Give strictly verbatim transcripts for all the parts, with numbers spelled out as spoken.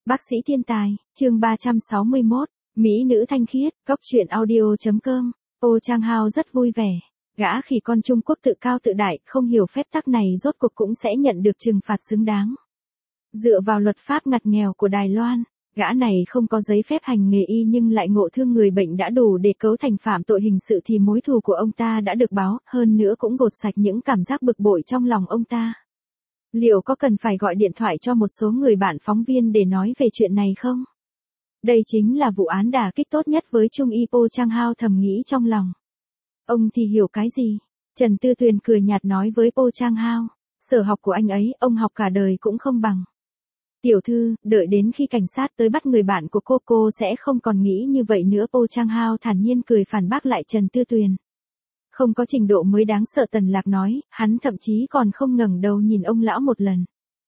Bác sĩ thiên tài, chương ba trăm sáu mươi mốt, Mỹ nữ thanh khiết, góc truyện audio.com, Oh Chang-hao rất vui vẻ. Gã khỉ con Trung Quốc tự cao tự đại, không hiểu phép tắc này rốt cuộc cũng sẽ nhận được trừng phạt xứng đáng. Dựa vào luật pháp ngặt nghèo của Đài Loan, gã này không có giấy phép hành nghề y nhưng lại ngộ thương người bệnh đã đủ để cấu thành phạm tội hình sự thì mối thù của ông ta đã được báo, hơn nữa cũng gột sạch những cảm giác bực bội trong lòng ông ta. Liệu có cần phải gọi điện thoại cho một số người bạn phóng viên để nói về chuyện này không? Đây chính là vụ án đả kích tốt nhất với Trung y Oh Chang-hao thầm nghĩ trong lòng. Ông thì hiểu cái gì? Trần Tư Tuyền cười nhạt nói với Oh Chang-hao. Sở học của anh ấy, ông học cả đời cũng không bằng. Tiểu thư, đợi đến khi cảnh sát tới bắt người bạn của cô cô sẽ không còn nghĩ như vậy nữa. Oh Chang-hao thản nhiên cười phản bác lại Trần Tư Tuyền. Không có trình độ mới đáng sợ, Tần Lạc nói, hắn thậm chí còn không ngẩng đầu nhìn ông lão một lần.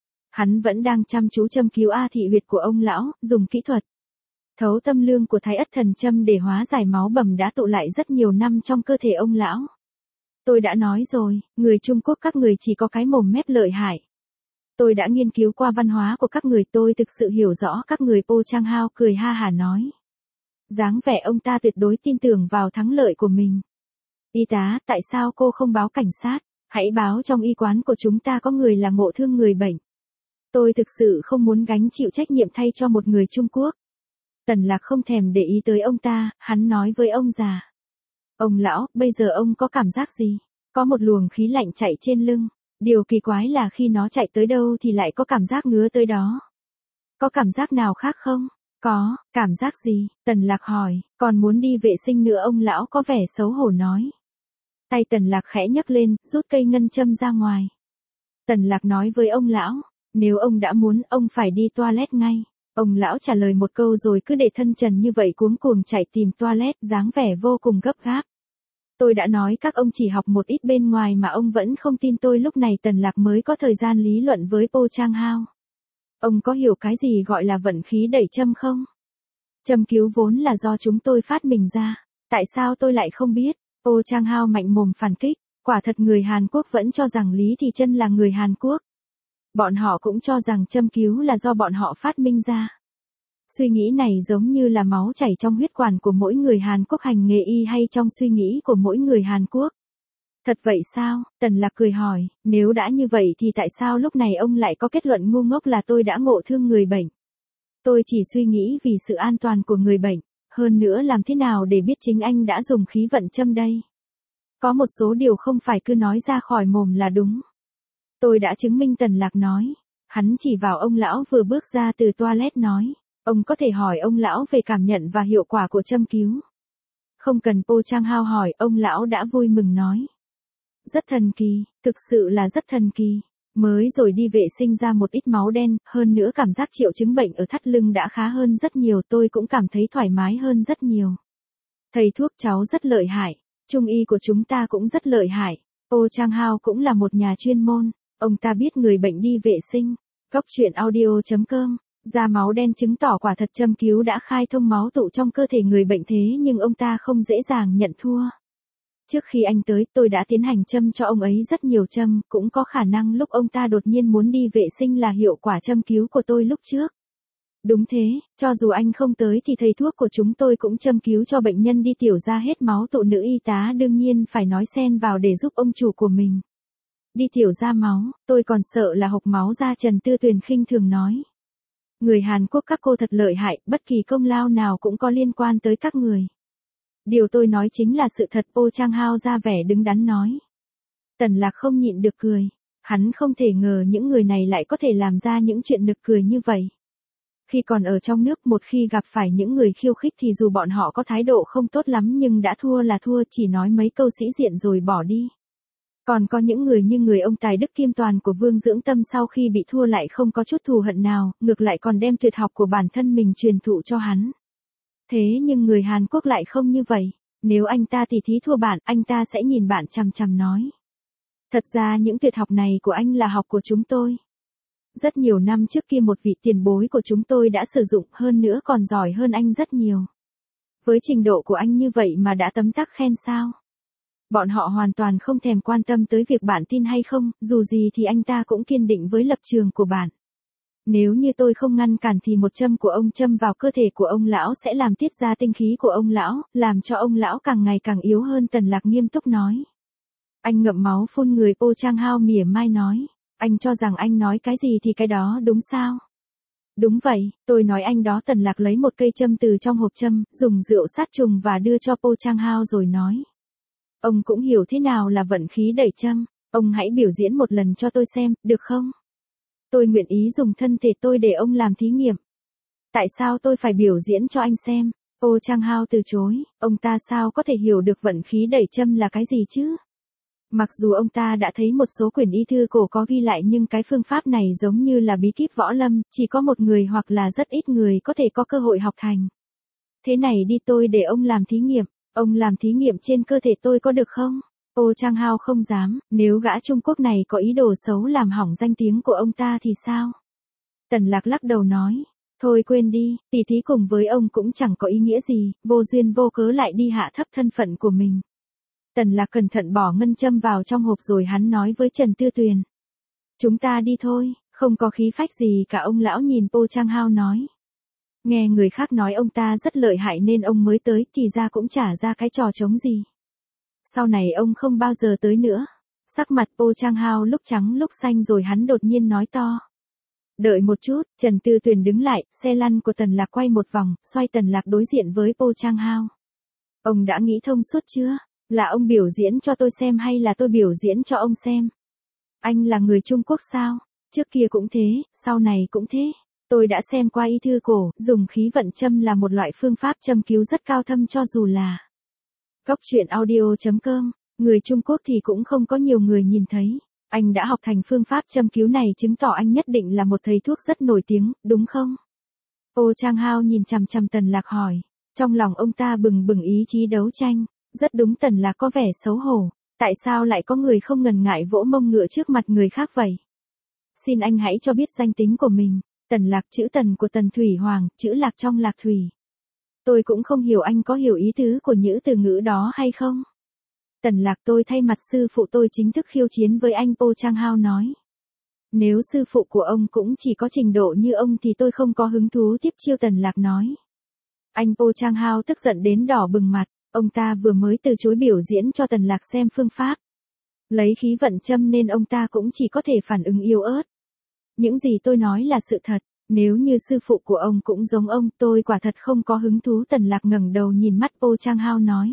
Hắn vẫn đang chăm chú châm cứu A thị huyệt của ông lão, dùng kỹ thuật thấu tâm lương của Thái Ất Thần Châm để hóa giải máu bầm đã tụ lại rất nhiều năm trong cơ thể ông lão. Tôi đã nói rồi, người Trung Quốc các người chỉ có cái mồm mép lợi hại. Tôi đã nghiên cứu qua văn hóa của các người, tôi thực sự hiểu rõ các người. Oh Chang-hao cười ha hả nói. Dáng vẻ ông ta tuyệt đối tin tưởng vào thắng lợi của mình. Y tá, tại sao cô không báo cảnh sát? Hãy báo trong y quán của chúng ta có người là ngộ thương người bệnh. Tôi thực sự không muốn gánh chịu trách nhiệm thay cho một người Trung Quốc. Tần Lạc không thèm để ý tới ông ta, hắn nói với ông già. Ông lão, bây giờ ông có cảm giác gì? Có một luồng khí lạnh chạy trên lưng. Điều kỳ quái là khi nó chạy tới đâu thì lại có cảm giác ngứa tới đó. Có cảm giác nào khác không? Có, cảm giác gì? Tần Lạc hỏi, còn muốn đi vệ sinh nữa. Ông lão có vẻ xấu hổ nói. Tay Tần Lạc khẽ nhấc lên, rút cây ngân châm ra ngoài. Tần Lạc nói với ông lão, nếu ông đã muốn, ông phải đi toilet ngay. Ông lão trả lời một câu rồi cứ để thân trần như vậy cuống cuồng chạy tìm toilet, dáng vẻ vô cùng gấp gáp. Tôi đã nói các ông chỉ học một ít bên ngoài mà ông vẫn không tin tôi. Lúc này Tần Lạc mới có thời gian lý luận với Oh Chang-hao. Ông có hiểu cái gì gọi là vận khí đẩy châm không? Châm cứu vốn là do chúng tôi phát minh ra. Tại sao tôi lại không biết? Oh Chang-hao mạnh mồm phản kích. Quả thật người Hàn Quốc vẫn cho rằng Lý Thị Chân là người Hàn Quốc. Bọn họ cũng cho rằng châm cứu là do bọn họ phát minh ra. Suy nghĩ này giống như là máu chảy trong huyết quản của mỗi người Hàn Quốc hành nghề y hay trong suy nghĩ của mỗi người Hàn Quốc. Thật vậy sao? Tần Lạc cười hỏi, nếu đã như vậy thì tại sao lúc này ông lại có kết luận ngu ngốc là tôi đã ngộ thương người bệnh? Tôi chỉ suy nghĩ vì sự an toàn của người bệnh, hơn nữa làm thế nào để biết chính anh đã dùng khí vận châm đây? Có một số điều không phải cứ nói ra khỏi mồm là đúng. Tôi đã chứng minh. Tần Lạc nói. Hắn chỉ vào ông lão vừa bước ra từ toilet nói. Ông có thể hỏi ông lão về cảm nhận và hiệu quả của châm cứu. Không cần. Oh Chang-hao hỏi, ông lão đã vui mừng nói. Rất thần kỳ, thực sự là rất thần kỳ. Mới rồi đi vệ sinh ra một ít máu đen, hơn nữa cảm giác triệu chứng bệnh ở thắt lưng đã khá hơn rất nhiều. Tôi cũng cảm thấy thoải mái hơn rất nhiều. Thầy thuốc cháu rất lợi hại. Trung y của chúng ta cũng rất lợi hại. Oh Chang-hao cũng là một nhà chuyên môn. Ông ta biết người bệnh đi vệ sinh. Góc truyện audio.com. Ra máu đen chứng tỏ quả thật châm cứu đã khai thông máu tụ trong cơ thể người bệnh, thế nhưng ông ta không dễ dàng nhận thua. Trước khi anh tới, tôi đã tiến hành châm cho ông ấy rất nhiều châm, cũng có khả năng lúc ông ta đột nhiên muốn đi vệ sinh là hiệu quả châm cứu của tôi lúc trước. Đúng thế, cho dù anh không tới thì thầy thuốc của chúng tôi cũng châm cứu cho bệnh nhân đi tiểu ra hết máu tụ. Nữ y tá đương nhiên phải nói xen vào để giúp ông chủ của mình. Đi tiểu ra máu, tôi còn sợ là hộc máu ra. Trần Tư Tuyền khinh thường nói. Người Hàn Quốc các cô thật lợi hại, bất kỳ công lao nào cũng có liên quan tới các người. Điều tôi nói chính là sự thật. Oh Chang-hao ra vẻ đứng đắn nói. Tần Lạc không nhịn được cười. Hắn không thể ngờ những người này lại có thể làm ra những chuyện nực cười như vậy. Khi còn ở trong nước, một khi gặp phải những người khiêu khích thì dù bọn họ có thái độ không tốt lắm nhưng đã thua là thua, chỉ nói mấy câu sĩ diện rồi bỏ đi. Còn có những người như người ông Tài Đức Kim Toàn của Vương Dưỡng Tâm, sau khi bị thua lại không có chút thù hận nào, ngược lại còn đem tuyệt học của bản thân mình truyền thụ cho hắn. Thế nhưng người Hàn Quốc lại không như vậy. Nếu anh ta tỉ thí thua bạn, anh ta sẽ nhìn bạn chằm chằm nói. Thật ra những tuyệt học này của anh là học của chúng tôi. Rất nhiều năm trước kia một vị tiền bối của chúng tôi đã sử dụng, hơn nữa còn giỏi hơn anh rất nhiều. Với trình độ của anh như vậy mà đã tấm tắc khen sao? Bọn họ hoàn toàn không thèm quan tâm tới việc bạn tin hay không, dù gì thì anh ta cũng kiên định với lập trường của bạn. Nếu như tôi không ngăn cản thì một châm của ông châm vào cơ thể của ông lão sẽ làm tiết ra tinh khí của ông lão, làm cho ông lão càng ngày càng yếu hơn. Tần Lạc nghiêm túc nói. Anh ngậm máu phun người. Ô Trang Hao mỉa mai nói. Anh cho rằng anh nói cái gì thì cái đó đúng sao? Đúng vậy, tôi nói anh đó. Tần Lạc lấy một cây châm từ trong hộp châm, dùng rượu sát trùng và đưa cho Ô Trang Hao rồi nói. Ông cũng hiểu thế nào là vận khí đẩy châm, ông hãy biểu diễn một lần cho tôi xem, được không? Tôi nguyện ý dùng thân thể tôi để ông làm thí nghiệm. Tại sao tôi phải biểu diễn cho anh xem? Ô Trang Hao từ chối, ông ta sao có thể hiểu được vận khí đẩy châm là cái gì chứ? Mặc dù ông ta đã thấy một số quyển y thư cổ có ghi lại nhưng cái phương pháp này giống như là bí kíp võ lâm, chỉ có một người hoặc là rất ít người có thể có cơ hội học thành. Thế này đi, tôi để ông làm thí nghiệm, ông làm thí nghiệm trên cơ thể tôi có được không? Ô Trang Hao không dám, nếu gã Trung Quốc này có ý đồ xấu làm hỏng danh tiếng của ông ta thì sao? Tần Lạc lắc đầu nói, thôi quên đi, tỉ thí cùng với ông cũng chẳng có ý nghĩa gì, vô duyên vô cớ lại đi hạ thấp thân phận của mình. Tần Lạc cẩn thận bỏ ngân châm vào trong hộp rồi hắn nói với Trần Tư Tuyền. Chúng ta đi thôi, không có khí phách gì cả. Ông lão nhìn Ô Trang Hao nói. Nghe người khác nói ông ta rất lợi hại nên ông mới tới, thì ra cũng chả ra cái trò trống gì. Sau này ông không bao giờ tới nữa. Sắc mặt Ô Trang Hao lúc trắng lúc xanh rồi hắn đột nhiên nói to. Đợi một chút. Trần Tư Tuyền đứng lại, xe lăn của Tần Lạc quay một vòng, xoay Tần Lạc đối diện với Ô Trang Hao. Ông đã nghĩ thông suốt chưa? Là ông biểu diễn cho tôi xem hay là tôi biểu diễn cho ông xem? Anh là người Trung Quốc sao? Trước kia cũng thế, sau này cũng thế. Tôi đã xem qua y thư cổ, dùng khí vận châm là một loại phương pháp châm cứu rất cao thâm cho dù là Cốc truyện audio chấm com. Người Trung Quốc thì cũng không có nhiều người nhìn thấy. Anh đã học thành phương pháp châm cứu này chứng tỏ anh nhất định là một thầy thuốc rất nổi tiếng, đúng không? Ô Trang Hao nhìn chằm chằm Tần Lạc hỏi. Trong lòng ông ta bừng bừng ý chí đấu tranh. Rất đúng. Tần Lạc có vẻ xấu hổ. Tại sao lại có người không ngần ngại vỗ mông ngựa trước mặt người khác vậy? Xin anh hãy cho biết danh tính của mình. Tần Lạc, chữ Tần của Tần Thủy Hoàng, chữ Lạc trong Lạc Thủy. Tôi cũng không hiểu anh có hiểu ý tứ của những từ ngữ đó hay không? Tần Lạc, tôi thay mặt sư phụ tôi chính thức khiêu chiến với anh. Ô Trang Hao nói. Nếu sư phụ của ông cũng chỉ có trình độ như ông thì tôi không có hứng thú tiếp chiêu. Tần Lạc nói. Anh Ô Trang Hao tức giận đến đỏ bừng mặt. Ông ta vừa mới từ chối biểu diễn cho Tần Lạc xem phương pháp. Lấy khí vận châm nên ông ta cũng chỉ có thể phản ứng yếu ớt. Những gì tôi nói là sự thật. Nếu như sư phụ của ông cũng giống ông, tôi quả thật không có hứng thú. Tần Lạc ngẩng đầu nhìn mắt Ô Trang Hao nói.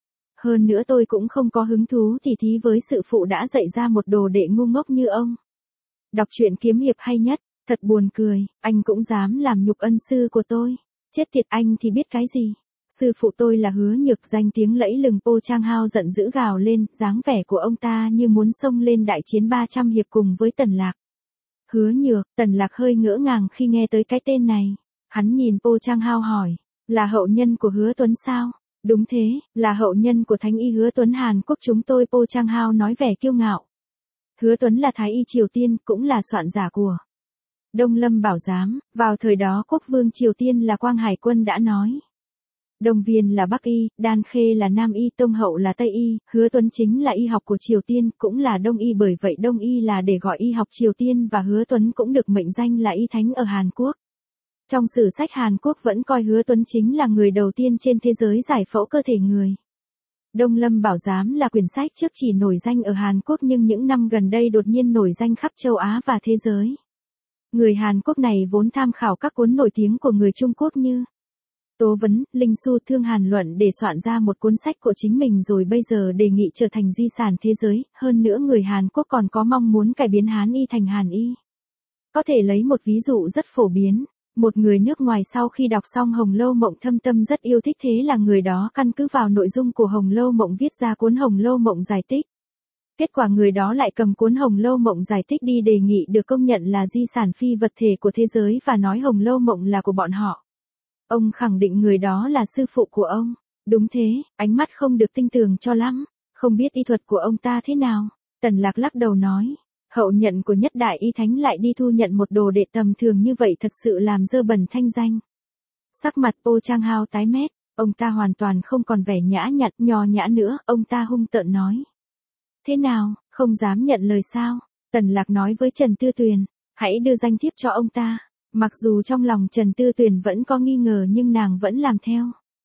Hơn nữa tôi cũng không có hứng thú tỉ thí với sư phụ đã dạy ra một đồ đệ ngu ngốc như ông. Đọc truyện kiếm hiệp hay nhất, thật buồn cười, anh cũng dám làm nhục ân sư của tôi. Chết tiệt, anh thì biết cái gì? Sư phụ tôi là Hứa Nhược, danh tiếng lẫy lừng. Ô Trang Hao giận dữ gào lên, dáng vẻ của ông ta như muốn xông lên đại chiến ba trăm hiệp cùng với Tần Lạc. Hứa Nhược. Tần Lạc hơi ngỡ ngàng khi nghe tới cái tên này. Hắn nhìn Ô Trang Hao hỏi, là hậu nhân của Hứa Tuấn sao? Đúng thế, là hậu nhân của Thánh y Hứa Tuấn Hàn Quốc chúng tôi. Ô Trang Hao nói vẻ kiêu ngạo. Hứa Tuấn là Thái y Triều Tiên, cũng là soạn giả của Đông Lâm Bảo Giám. Vào thời đó quốc vương Triều Tiên là Quang Hải Quân đã nói. Đông Viên là Bắc y, Đan Khê là Nam y, Tông Hậu là Tây y. Hứa Tuấn chính là y học của Triều Tiên, cũng là Đông y, bởi vậy Đông y là để gọi y học Triều Tiên, và Hứa Tuấn cũng được mệnh danh là y thánh ở Hàn Quốc. Trong sử sách Hàn Quốc vẫn coi Hứa Tuấn chính là người đầu tiên trên thế giới giải phẫu cơ thể người. Đông Lâm Bảo Giám là quyển sách trước chỉ nổi danh ở Hàn Quốc nhưng những năm gần đây đột nhiên nổi danh khắp châu Á và thế giới. Người Hàn Quốc này vốn tham khảo các cuốn nổi tiếng của người Trung Quốc như Tố Vấn, Linh Su, Thương Hàn Luận để soạn ra một cuốn sách của chính mình, rồi bây giờ đề nghị trở thành di sản thế giới. Hơn nữa người Hàn Quốc còn có mong muốn cải biến Hán y thành Hàn y. Có thể lấy một ví dụ rất phổ biến. Một người nước ngoài sau khi đọc xong Hồng Lâu Mộng thâm tâm rất yêu thích, thế là người đó căn cứ vào nội dung của Hồng Lâu Mộng viết ra cuốn Hồng Lâu Mộng giải tích. Kết quả người đó lại cầm cuốn Hồng Lâu Mộng giải tích đi đề nghị được công nhận là di sản phi vật thể của thế giới và nói Hồng Lâu Mộng là của bọn họ. Ông khẳng định người đó là sư phụ của ông. Đúng thế, ánh mắt không được tinh tường cho lắm. Không biết y thuật của ông ta thế nào. Tần Lạc lắc đầu nói. Hậu nhận của nhất đại y thánh lại đi thu nhận một đồ đệ tầm thường như vậy thật sự làm dơ bẩn thanh danh. Sắc mặt Ô Trang Hao tái mét. Ông ta hoàn toàn không còn vẻ nhã nhặn nho nhã nữa. Ông ta hung tợn nói. Thế nào, không dám nhận lời sao? Tần Lạc nói với Trần Tư Tuyền. Hãy đưa danh thiếp cho ông ta. Mặc dù trong lòng Trần Tư Tuyền vẫn có nghi ngờ nhưng nàng vẫn làm theo.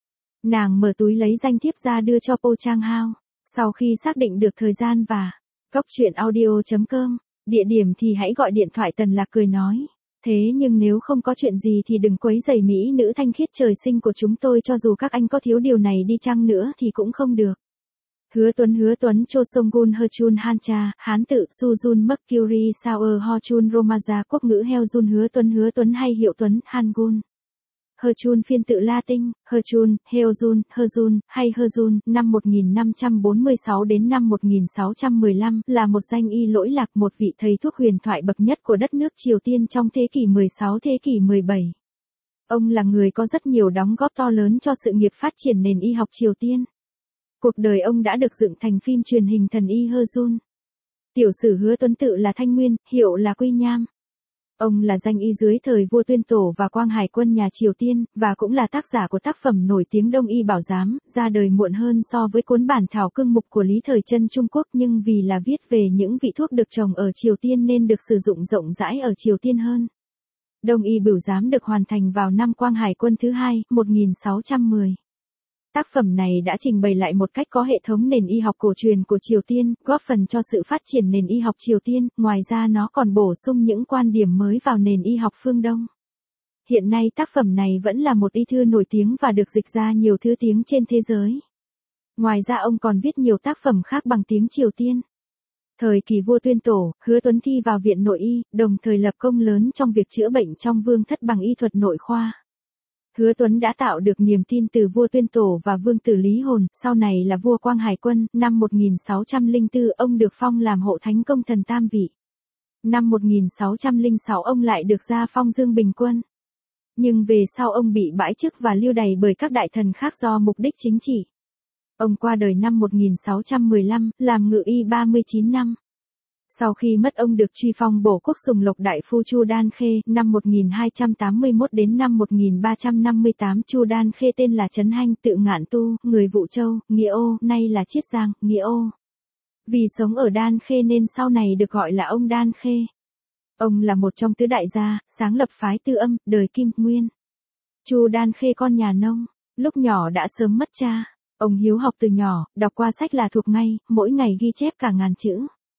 Nàng mở túi lấy danh thiếp ra đưa cho Po Trang Hao. Sau khi xác định được thời gian và cốc truyện audio chấm com, địa điểm thì hãy gọi điện thoại. Tần Lạc cười nói. Thế nhưng nếu không có chuyện gì thì đừng quấy rầy mỹ nữ thanh khiết trời sinh của chúng tôi, cho dù các anh có thiếu điều này đi chăng nữa thì cũng không được. Hứa Tuấn Hứa Tuấn Cho Song Gun Hơ Chun Han Cha, Hán tự Su Jun Mercury Sour Ho Chun Romaza, quốc ngữ Heo Jun Hứa Tuấn Hứa Tuấn hay hiệu Tuấn Han Gun. Hơ Chun phiên tự Latin, Hơ Chun, Heo Jun, Hơ Jun, hay Hơ Jun, năm một nghìn năm trăm bốn mươi sáu đến năm một nghìn sáu trăm mười lăm, là một danh y lỗi lạc, một vị thầy thuốc huyền thoại bậc nhất của đất nước Triều Tiên trong thế kỷ mười sáu thế kỷ mười bảy. Ông là người có rất nhiều đóng góp to lớn cho sự nghiệp phát triển nền y học Triều Tiên. Cuộc đời ông đã được dựng thành phim truyền hình Thần y Hơ Jun. Tiểu sử Hứa Tuấn tự là Thanh Nguyên, hiệu là Quy Nham. Ông là danh y dưới thời vua Tuyên Tổ và Quang Hải quân nhà Triều Tiên, và cũng là tác giả của tác phẩm nổi tiếng Đông y bảo giám, ra đời muộn hơn so với cuốn bản thảo cương mục của Lý Thời Trân Trung Quốc, nhưng vì là viết về những vị thuốc được trồng ở Triều Tiên nên được sử dụng rộng rãi ở Triều Tiên hơn. Đông y bảo giám được hoàn thành vào năm Quang Hải quân thứ hai, một nghìn sáu trăm mười. Tác phẩm này đã trình bày lại một cách có hệ thống nền y học cổ truyền của Triều Tiên, góp phần cho sự phát triển nền y học Triều Tiên, ngoài ra nó còn bổ sung những quan điểm mới vào nền y học phương Đông. Hiện nay tác phẩm này vẫn là một y thư nổi tiếng và được dịch ra nhiều thứ tiếng trên thế giới. Ngoài ra ông còn viết nhiều tác phẩm khác bằng tiếng Triều Tiên. Thời kỳ vua Tuyên Tổ, Hứa Tuấn thi vào viện nội y, đồng thời lập công lớn trong việc chữa bệnh trong vương thất bằng y thuật nội khoa. Hứa Tuấn đã tạo được niềm tin từ vua Tuyên Tổ và vương tử Lý Hồn, sau này là vua Quang Hải quân. Năm một nghìn sáu trăm lẻ bốn ông được phong làm hộ thánh công thần tam vị. Năm một nghìn sáu trăm lẻ sáu ông lại được gia phong Dương Bình Quân. Nhưng về sau ông bị bãi chức và lưu đày bởi các đại thần khác do mục đích chính trị. Ông qua đời năm một nghìn sáu trăm mười lăm, làm ngự y ba mươi chín năm. Sau khi mất ông được truy phong bổ quốc sùng lộc đại phu Chu Đan Khê, năm một nghìn hai trăm tám mươi mốt đến năm một nghìn ba trăm năm mươi tám. Chu Đan Khê tên là Trấn Hanh, tự Ngạn Tu, người Vũ Châu, Nghĩa Ô, nay là Chiết Giang, Nghĩa Ô. Vì sống ở Đan Khê nên sau này được gọi là ông Đan Khê. Ông là một trong tứ đại gia, sáng lập phái Tư Âm, đời Kim Nguyên. Chu Đan Khê con nhà nông, lúc nhỏ đã sớm mất cha. Ông hiếu học từ nhỏ, đọc qua sách là thuộc ngay, mỗi ngày ghi chép cả ngàn chữ.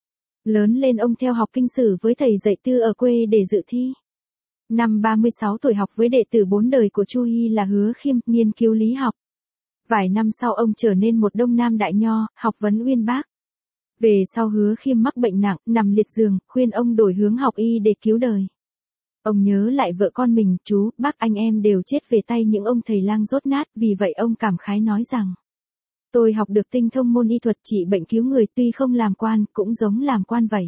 Lớn lên ông theo học kinh sử với thầy dạy Tư ở quê để dự thi. Năm ba mươi sáu tuổi học với đệ tử bốn đời của Chu Hy là Hứa Khiêm, nghiên cứu lý học. Vài năm sau ông trở nên một Đông Nam đại nho, học vấn uyên bác. Về sau Hứa Khiêm mắc bệnh nặng, nằm liệt giường, khuyên ông đổi hướng học y để cứu đời. Ông nhớ lại vợ con mình, chú, bác anh em đều chết về tay những ông thầy lang dốt nát, vì vậy ông cảm khái nói rằng: tôi học được tinh thông môn y thuật trị bệnh cứu người, tuy không làm quan, cũng giống làm quan vậy.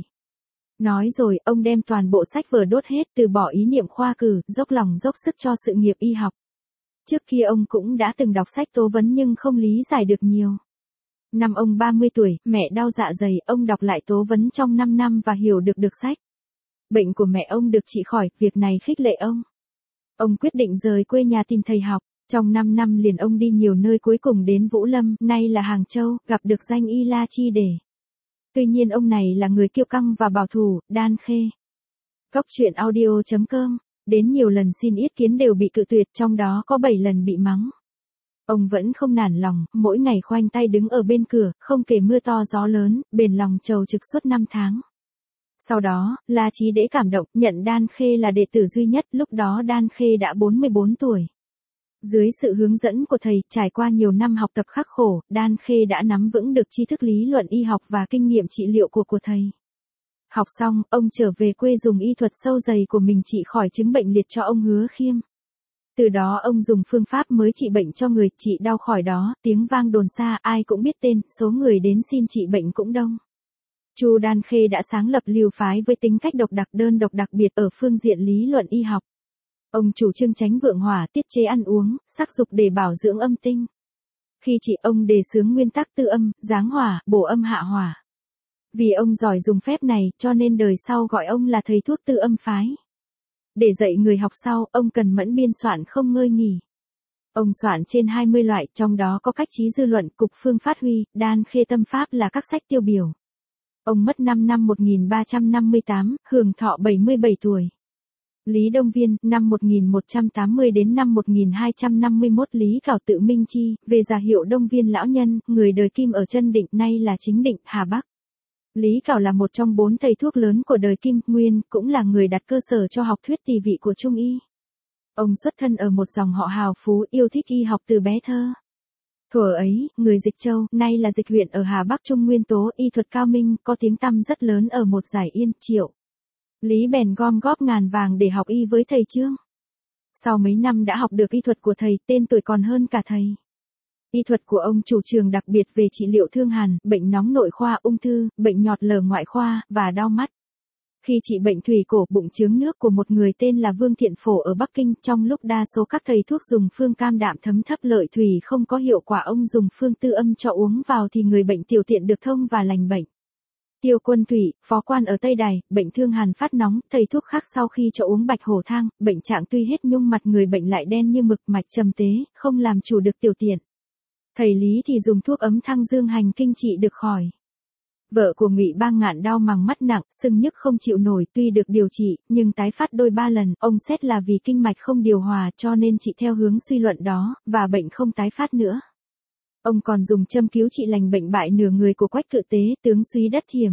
Nói rồi, ông đem toàn bộ sách vở đốt hết, từ bỏ ý niệm khoa cử, dốc lòng dốc sức cho sự nghiệp y học. Trước kia ông cũng đã từng đọc sách tố vấn nhưng không lý giải được nhiều. Năm ông ba mươi tuổi, mẹ đau dạ dày, ông đọc lại tố vấn trong năm năm và hiểu được được sách. Bệnh của mẹ ông được trị khỏi, việc này khích lệ ông. Ông quyết định rời quê nhà tìm thầy học. Trong năm năm liền ông đi nhiều nơi, cuối cùng đến Vũ Lâm, nay là Hàng Châu, gặp được danh y La Chi Đề. Tuy nhiên ông này là người kiêu căng và bảo thủ, Đan Khê. Cốc truyện audio chấm com, đến nhiều lần xin ý kiến đều bị cự tuyệt, trong đó có bảy lần bị mắng. Ông vẫn không nản lòng, mỗi ngày khoanh tay đứng ở bên cửa, không kể mưa to gió lớn, bền lòng trầu trực suốt năm tháng. Sau đó, La Chí Đế cảm động, nhận Đan Khê là đệ tử duy nhất, lúc đó Đan Khê đã bốn mươi bốn tuổi. Dưới sự hướng dẫn của thầy, trải qua nhiều năm học tập khắc khổ, Đan Khê đã nắm vững được tri thức lý luận y học và kinh nghiệm trị liệu của của thầy. Học xong, ông trở về quê dùng y thuật sâu dày của mình trị khỏi chứng bệnh liệt cho ông Hứa Khiêm. Từ đó ông dùng phương pháp mới trị bệnh cho người, trị đau khỏi đó, tiếng vang đồn xa, ai cũng biết tên, số người đến xin trị bệnh cũng đông. Chu Đan Khê đã sáng lập lưu phái với tính cách độc đặc đơn độc đặc biệt ở phương diện lý luận y học. Ông chủ trương tránh vượng hỏa, tiết chế ăn uống, sắc dục để bảo dưỡng âm tinh. Khi trị ông đề xướng nguyên tắc tư âm, giáng hỏa, bổ âm hạ hỏa. Vì ông giỏi dùng phép này, cho nên đời sau gọi ông là thầy thuốc tư âm phái. Để dạy người học sau, ông cần mẫn biên soạn không ngơi nghỉ. Ông soạn trên hai mươi loại, trong đó có cách trí dư luận, cục phương phát huy, Đan Khê tâm pháp là các sách tiêu biểu. Ông mất năm năm một nghìn ba trăm năm mươi tám, hưởng thọ bảy mươi bảy tuổi. Lý Đông Viên, năm một nghìn một trăm tám mươi đến năm một nghìn hai trăm năm mươi mốt. Lý Cảo tự Minh Chi, về gia hiệu Đông Viên lão nhân, người đời Kim ở Chân Định, nay là Chính Định, Hà Bắc. Lý Cảo là một trong bốn thầy thuốc lớn của đời Kim Nguyên, cũng là người đặt cơ sở cho học thuyết tỳ vị của Trung y. Ông xuất thân ở một dòng họ hào phú, yêu thích y học từ bé thơ. Thuở ấy, người Dịch Châu, nay là Dịch huyện ở Hà Bắc Trung Nguyên tố y thuật cao minh, có tiếng tăm rất lớn ở một giải Yên, Triệu. Lý bèn gom góp ngàn vàng để học y với thầy Trương. Sau mấy năm đã học được y thuật của thầy, tên tuổi còn hơn cả thầy. Y thuật của ông chủ trường đặc biệt về trị liệu thương hàn, bệnh nóng nội khoa, ung thư, bệnh nhọt lở ngoại khoa, và đau mắt. Khi trị bệnh thủy cổ, bụng chướng nước của một người tên là Vương Thiện Phổ ở Bắc Kinh, trong lúc đa số các thầy thuốc dùng phương cam đạm thấm thấp lợi thủy không có hiệu quả, ông dùng phương tư âm cho uống vào thì người bệnh tiểu tiện được thông và lành bệnh. Tiêu Quân Thủy, phó quan ở Tây Đài, bệnh thương hàn phát nóng, thầy thuốc khác sau khi cho uống bạch hổ thang, bệnh trạng tuy hết nhưng mặt người bệnh lại đen như mực, mạch trầm tế, không làm chủ được tiểu tiện. Thầy Lý thì dùng thuốc ấm thăng dương hành kinh trị được khỏi. Vợ của Ngụy Bang Ngạn đau màng mắt nặng, sưng nhức không chịu nổi, tuy được điều trị, nhưng tái phát đôi ba lần, ông xét là vì kinh mạch không điều hòa cho nên trị theo hướng suy luận đó, và bệnh không tái phát nữa. Ông còn dùng châm cứu trị lành bệnh bại nửa người của Quách Cự Tế, tướng Súy Đất Thiểm.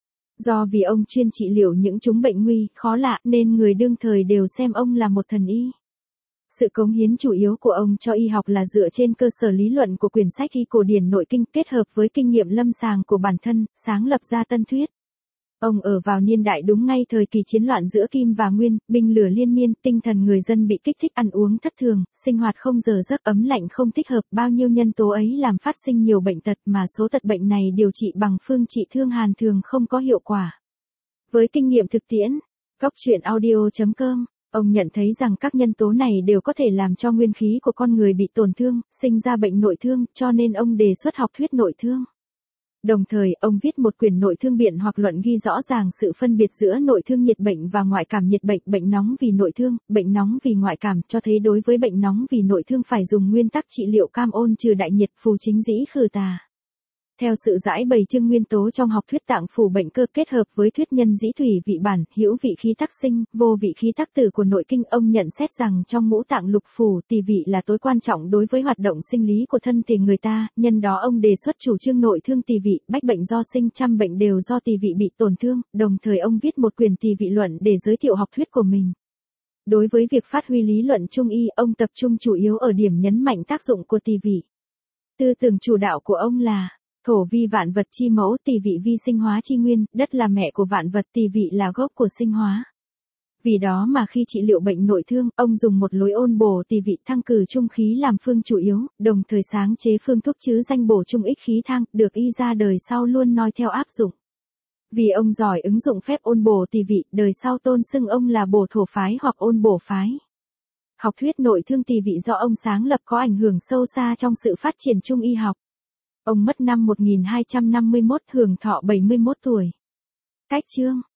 Do vì ông chuyên trị liệu những chúng bệnh nguy, khó lạ, nên người đương thời đều xem ông là một thần y. Sự cống hiến chủ yếu của ông cho y học là dựa trên cơ sở lý luận của quyển sách y cổ điển nội kinh kết hợp với kinh nghiệm lâm sàng của bản thân, sáng lập ra tân thuyết. Ông ở vào niên đại đúng ngay thời kỳ chiến loạn giữa Kim và Nguyên, binh lửa liên miên, tinh thần người dân bị kích thích, ăn uống thất thường, sinh hoạt không giờ giấc, ấm lạnh không thích hợp, bao nhiêu nhân tố ấy làm phát sinh nhiều bệnh tật mà số tật bệnh này điều trị bằng phương trị thương hàn thường không có hiệu quả. Với kinh nghiệm thực tiễn, Cóc truyện audio chấm com, ông nhận thấy rằng các nhân tố này đều có thể làm cho nguyên khí của con người bị tổn thương, sinh ra bệnh nội thương, cho nên ông đề xuất học thuyết nội thương. Đồng thời, ông viết một quyển nội thương biện hoặc luận ghi rõ ràng sự phân biệt giữa nội thương nhiệt bệnh và ngoại cảm nhiệt bệnh, bệnh nóng vì nội thương, bệnh nóng vì ngoại cảm, cho thấy đối với bệnh nóng vì nội thương phải dùng nguyên tắc trị liệu cam ôn trừ đại nhiệt, phù chính dĩ khử tà. Theo sự giải bày chương nguyên tố trong học thuyết tạng phủ bệnh cơ kết hợp với thuyết nhân dĩ thủy vị bản, hữu vị khí tắc sinh, vô vị khí tắc tử của nội kinh, ông nhận xét rằng trong ngũ tạng lục phủ, tỳ vị là tối quan trọng đối với hoạt động sinh lý của thân thể người ta, nhân đó ông đề xuất chủ trương nội thương tỳ vị, bách bệnh do sinh, trăm bệnh đều do tỳ vị bị tổn thương, đồng thời ông viết một quyển tỳ vị luận để giới thiệu học thuyết của mình. Đối với việc phát huy lý luận trung y, ông tập trung chủ yếu ở điểm nhấn mạnh tác dụng của tỳ vị. Tư tưởng chủ đạo của ông là thổ vi vạn vật chi mẫu, tỳ vị vi sinh hóa chi nguyên, đất là mẹ của vạn vật, tỳ vị là gốc của sinh hóa. Vì đó mà khi trị liệu bệnh nội thương, ông dùng một lối ôn bổ tỳ vị, thăng cử trung khí làm phương chủ yếu, đồng thời sáng chế phương thuốc chứ danh bổ trung ích khí thang, được y ra đời sau luôn noi theo áp dụng. Vì ông giỏi ứng dụng phép ôn bổ tỳ vị, đời sau tôn xưng ông là bổ thổ phái hoặc ôn bổ phái. Học thuyết nội thương tỳ vị do ông sáng lập có ảnh hưởng sâu xa trong sự phát triển trung y học. Ông mất năm một nghìn hai trăm năm mươi mốt, hưởng thọ bảy mươi mốt tuổi. Cách chương